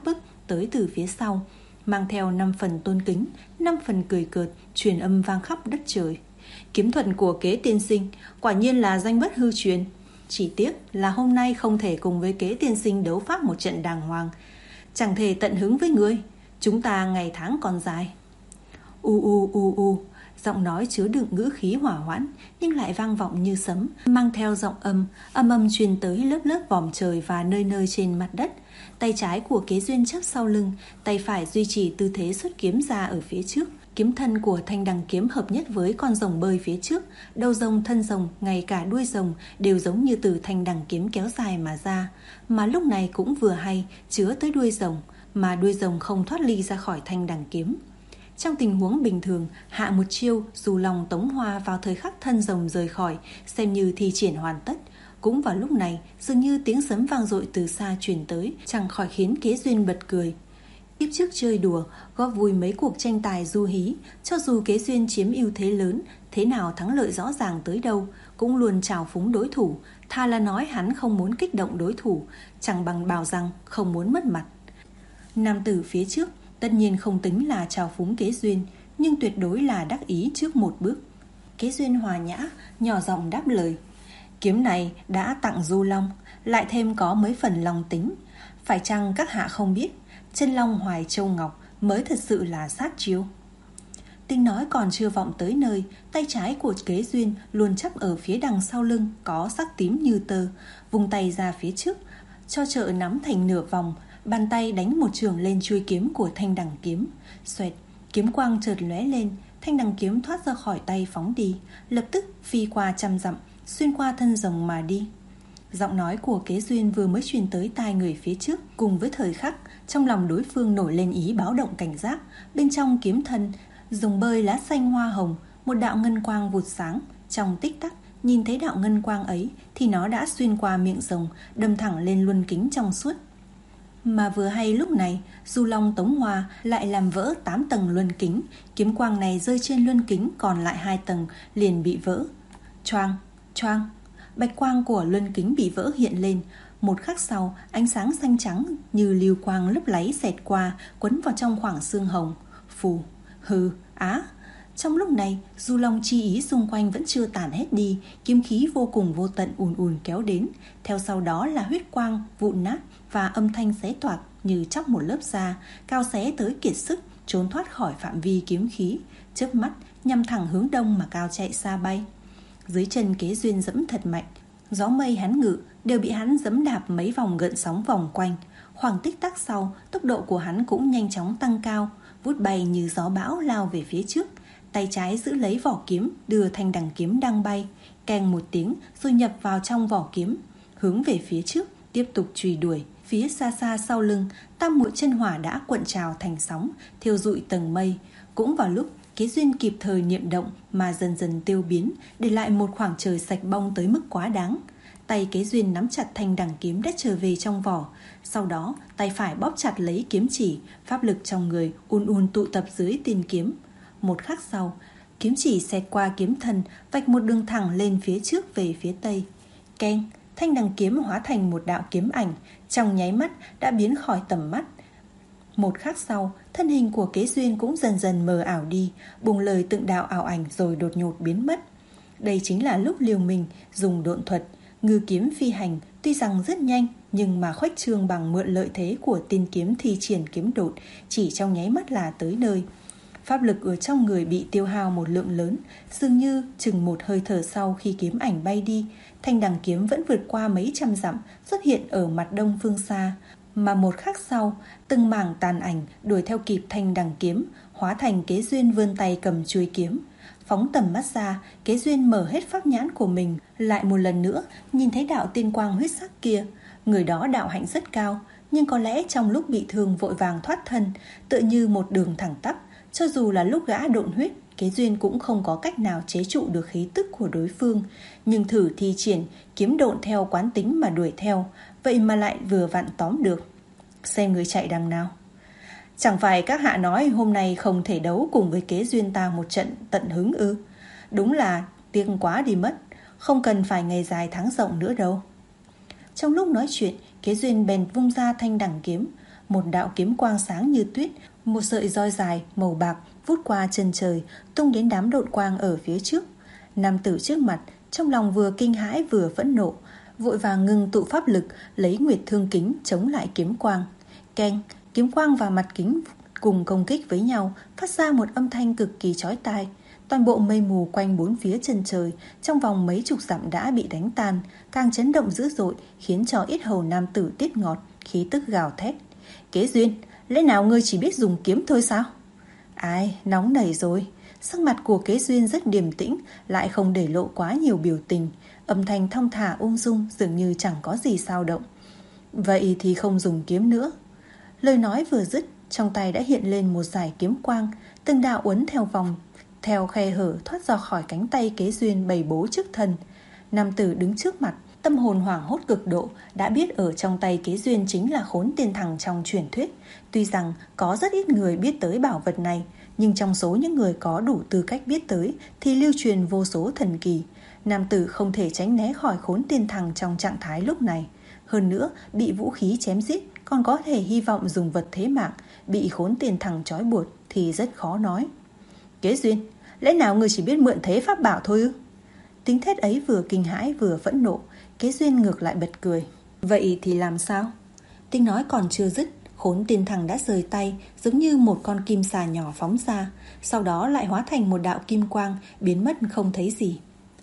tới từ phía sau, mang theo năm phần tôn kính, năm phần cười cợt, truyền âm vang khắp đất trời. Kiếm thuật của Kế tiên sinh quả nhiên là danh bất hư truyền. Chỉ tiếc là hôm nay không thể cùng với Kế tiên sinh đấu pháp một trận đàng hoàng, chẳng thể tận hứng với ngươi. Chúng ta ngày tháng còn dài. U u u u, giọng nói chứa đựng ngữ khí hỏa hoãn nhưng lại vang vọng như sấm, mang theo giọng âm, âm âm truyền tới lớp lớp vòm trời và nơi nơi trên mặt đất. Tay trái của Kế Duyên chắp sau lưng, tay phải duy trì tư thế xuất kiếm ra ở phía trước. Kiếm thân của thanh đằng kiếm hợp nhất với con rồng bơi phía trước, đầu rồng, thân rồng, ngay cả đuôi rồng đều giống như từ thanh đằng kiếm kéo dài mà ra, mà lúc này cũng vừa hay chứa tới đuôi rồng, mà đuôi rồng không thoát ly ra khỏi thanh đằng kiếm. Trong tình huống bình thường, hạ một chiêu dù lòng tống hoa vào thời khắc thân rồng rời khỏi, xem như thi triển hoàn tất. Cũng vào lúc này, dường như tiếng sấm vang dội từ xa truyền tới, chẳng khỏi khiến Kế Duyên bật cười. Tiếp trước chơi đùa, góp vui mấy cuộc tranh tài du hí, cho dù Kế Duyên chiếm ưu thế lớn, thế nào thắng lợi rõ ràng tới đâu, cũng luôn trào phúng đối thủ, thà là nói hắn không muốn kích động đối thủ, chẳng bằng bảo rằng không muốn mất mặt. Nam tử phía trước tất nhiên không tính là trào phúng Kế Duyên, nhưng tuyệt đối là đắc ý trước một bước. Kế Duyên hòa nhã, nhỏ giọng đáp lời. Kiếm này đã tặng Du Long, lại thêm có mấy phần lòng tính. Phải chăng các hạ không biết, chân long Hoài Châu Ngọc mới thật sự là sát chiêu. Tiếng nói còn chưa vọng tới nơi, tay trái của Kế Duyên luôn chắp ở phía đằng sau lưng có sắc tím như tơ, vùng tay ra phía trước, cho trợ nắm thành nửa vòng, bàn tay đánh một trường lên chuôi kiếm của thanh đằng kiếm. Xoẹt, kiếm quang chợt lóe lên, thanh đằng kiếm thoát ra khỏi tay phóng đi, lập tức phi qua trăm dặm, xuyên qua thân rồng mà đi. Giọng nói của Kế Duyên vừa mới truyền tới tai người phía trước, cùng với thời khắc trong lòng đối phương nổi lên ý báo động cảnh giác. Bên trong kiếm thân rồng bơi lá xanh hoa hồng, một đạo ngân quang vụt sáng. Trong tích tắc nhìn thấy đạo ngân quang ấy thì nó đã xuyên qua miệng rồng, đâm thẳng lên luân kính trong suốt. Mà vừa hay lúc này, Du Long Tống Hoa lại làm vỡ tám tầng luân kính. Kiếm quang này rơi trên luân kính, còn lại hai tầng liền bị vỡ. Choang, choang, bạch quang của luân kính bị vỡ hiện lên. Một khắc sau, ánh sáng xanh trắng như lưu quang lấp láy xẹt qua, quấn vào trong khoảng xương hồng. Phù, hừ, á. Trong lúc này, Du Long chi ý xung quanh vẫn chưa tản hết đi, kiếm khí vô cùng vô tận ùn ùn kéo đến. Theo sau đó là huyết quang, vụn nát và âm thanh xé toạc như chóc một lớp da, cao xé tới kiệt sức, trốn thoát khỏi phạm vi kiếm khí, chớp mắt nhằm thẳng hướng đông mà cao chạy xa bay. Dưới chân Kế Duyên dẫm thật mạnh, gió mây hắn ngự đều bị hắn giẫm đạp mấy vòng gợn sóng vòng quanh. Khoảng tích tắc sau, tốc độ của hắn cũng nhanh chóng tăng cao, vút bay như gió bão lao về phía trước. Tay trái giữ lấy vỏ kiếm, đưa thanh đằng kiếm đang bay, keng một tiếng rồi nhập vào trong vỏ kiếm, hướng về phía trước tiếp tục truy đuổi. Phía xa xa sau lưng, tam muội chân hỏa đã cuộn trào thành sóng, thiêu rụi tầng mây. Cũng vào lúc Kế Duyên kịp thời niệm động mà dần dần tiêu biến, để lại một khoảng trời sạch bong tới mức quá đáng. Tay Kế Duyên nắm chặt thanh đằng kiếm đã trở về trong vỏ, sau đó tay phải bóp chặt lấy kiếm chỉ, pháp lực trong người ùn ùn tụ tập dưới tiên kiếm. Một khắc sau, kiếm chỉ xẹt qua kiếm thân, vạch một đường thẳng lên phía trước về phía tây. Keng, thanh đằng kiếm hóa thành một đạo kiếm ảnh, trong nháy mắt đã biến khỏi tầm mắt. Một khắc sau, thân hình của Kế Duyên cũng dần dần mờ ảo đi, bùng lời từng đạo ảo ảnh rồi đột ngột biến mất. Đây chính là lúc liều mình dùng độn thuật, ngư kiếm phi hành, tuy rằng rất nhanh nhưng mà khuếch trương bằng mượn lợi thế của tiên kiếm thi triển kiếm đột, chỉ trong nháy mắt là tới nơi. Pháp lực ở trong người bị tiêu hao một lượng lớn, dường như chừng một hơi thở sau khi kiếm ảnh bay đi, thanh đằng kiếm vẫn vượt qua mấy trăm dặm, xuất hiện ở mặt đông phương xa. Mà một khắc sau, từng mảng tàn ảnh đuổi theo kịp thanh đằng kiếm, hóa thành Kế Duyên vươn tay cầm chuôi kiếm. Phóng tầm mắt ra, Kế Duyên mở hết pháp nhãn của mình, lại một lần nữa nhìn thấy đạo tiên quang huyết sắc kia. Người đó đạo hạnh rất cao, nhưng có lẽ trong lúc bị thương vội vàng thoát thân, tựa như một đường thẳng tắp. Cho dù là lúc gã độn huyết, Kế Duyên cũng không có cách nào chế trụ được khí tức của đối phương. Nhưng thử thi triển kiếm độn theo quán tính mà đuổi theo, vậy mà lại vừa vặn tóm được. Xem người chạy đằng nào. Chẳng phải các hạ nói hôm nay không thể đấu cùng với Kế Duyên ta một trận tận hứng ư? Đúng là tiếc quá đi mất, không cần phải ngày dài tháng rộng nữa đâu. Trong lúc nói chuyện, Kế Duyên bèn vung ra thanh đằng kiếm, một đạo kiếm quang sáng như tuyết, một sợi roi dài màu bạc vút qua chân trời, tung đến đám độn quang ở phía trước. Nam tử trước mặt trong lòng vừa kinh hãi vừa phẫn nộ, vội vàng ngưng tụ pháp lực, lấy nguyệt thương kính chống lại kiếm quang. Keng, kiếm quang và mặt kính cùng công kích với nhau, phát ra một âm thanh cực kỳ chói tai. Toàn bộ mây mù quanh bốn phía chân trời trong vòng mấy chục dặm đã bị đánh tan, càng chấn động dữ dội, khiến cho yết hầu nam tử tiết ngọt, khí tức gào thét. Kế Duyên, lẽ nào ngươi chỉ biết dùng kiếm thôi sao? Ai, nóng nảy rồi. Sắc mặt của Kế Duyên rất điềm tĩnh, lại không để lộ quá nhiều biểu tình, âm thanh thong thả ung dung, dường như chẳng có gì xao động. Vậy thì không dùng kiếm nữa. Lời nói vừa dứt, trong tay đã hiện lên một dải kiếm quang, từng đạo uốn theo vòng, theo khe hở thoát ra khỏi cánh tay Kế Duyên bày bố trước thân. Nam tử đứng trước mặt, tâm hồn hoảng hốt cực độ, đã biết ở trong tay Kế Duyên chính là Khốn Tiên Thằng trong truyền thuyết. Tuy rằng có rất ít người biết tới bảo vật này, nhưng trong số những người có đủ tư cách biết tới thì lưu truyền vô số thần kỳ. Nam tử không thể tránh né khỏi Khốn Tiên Thằng trong trạng thái lúc này. Hơn nữa, bị vũ khí chém giết còn có thể hy vọng dùng vật thế mạng, bị Khốn Tiên Thằng trói buộc thì rất khó nói. Kế Duyên, lẽ nào ngươi chỉ biết mượn thế pháp bảo thôi ư? Tính thét ấy vừa kinh hãi vừa phẫn nộ, Kế Duyên ngược lại bật cười. Vậy thì làm sao? Tiếng nói còn chưa dứt, Khốn Tiên Thằng đã rời tay, giống như một con kim xà nhỏ phóng ra, sau đó lại hóa thành một đạo kim quang, biến mất không thấy gì.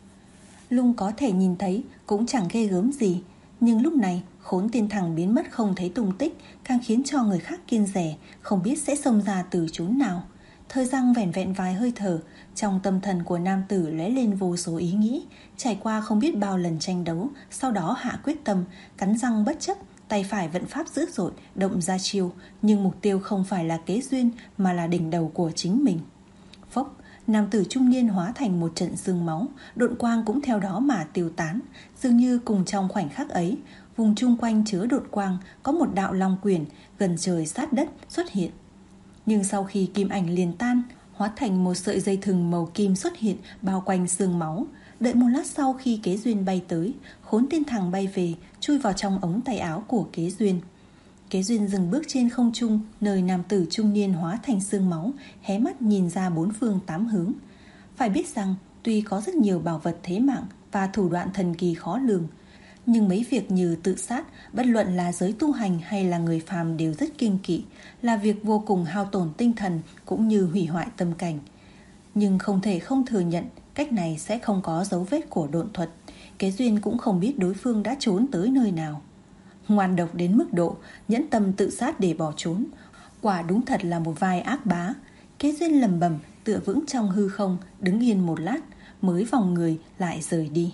Lung có thể nhìn thấy cũng chẳng ghê gớm gì, nhưng lúc này Khốn Tiên Thằng biến mất không thấy tung tích, càng khiến cho người khác kiêng dè, không biết sẽ xông ra từ chốn nào. Thời gian vẻn vẹn vài hơi thở, trong tâm thần của nam tử lóe lên vô số ý nghĩ, trải qua không biết bao lần tranh đấu, sau đó hạ quyết tâm, cắn răng bất chấp, tay phải vận pháp dữ dội, động ra chiêu, nhưng mục tiêu không phải là Kế Duyên mà là đỉnh đầu của chính mình. Phốc, nam tử trung niên hóa thành một trận sương máu, độn quang cũng theo đó mà tiêu tán, dường như cùng trong khoảnh khắc ấy, vùng chung quanh chứa độn quang có một đạo long quyển gần trời sát đất xuất hiện. Nhưng sau khi kim ảnh liền tan, hóa thành một sợi dây thừng màu kim xuất hiện bao quanh sương máu. Đợi một lát sau, khi Kế Duyên bay tới, Khốn Tiên Thằng bay về, chui vào trong ống tay áo của Kế Duyên. Kế Duyên dừng bước trên không trung, nơi nam tử trung niên hóa thành sương máu, hé mắt nhìn ra bốn phương tám hướng. Phải biết rằng, tuy có rất nhiều bảo vật thế mạng và thủ đoạn thần kỳ khó lường, nhưng mấy việc như tự sát, bất luận là giới tu hành hay là người phàm đều rất kiêng kỵ, là việc vô cùng hao tổn tinh thần cũng như hủy hoại tâm cảnh. Nhưng không thể không thừa nhận, cách này sẽ không có dấu vết của độn thuật. Kế Duyên cũng không biết đối phương đã trốn tới nơi nào. Ngoan độc đến mức độ nhẫn tâm tự sát để bỏ trốn, quả đúng thật là một vai ác bá. Kế Duyên lầm bầm tựa vững trong hư không, đứng yên một lát mới vòng người lại rời đi.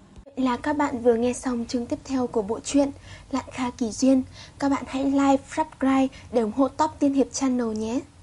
Là các bạn vừa nghe xong chương tiếp theo của bộ truyện Lạn Kha Kỳ Duyên. Các bạn hãy like, subscribe để ủng hộ Top Tiên Hiệp Channel nhé.